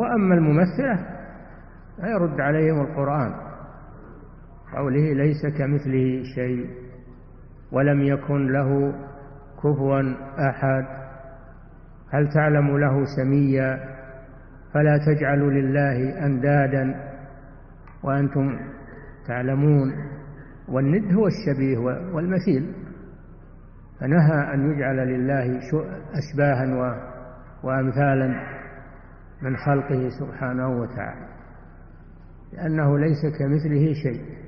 وأما الممثلة يرد عليهم القرآن قوله ليس كمثله شيء ولم يكن له كفوا أحد. هل تعلم له سميا؟ فلا تجعلوا لله أندادا وأنتم تعلمون. والند هو الشبيه والمثيل، فنهى أن يجعل لله أشباها وأمثالا من خلقه سبحانه وتعالى، لأنه ليس كمثله شيء.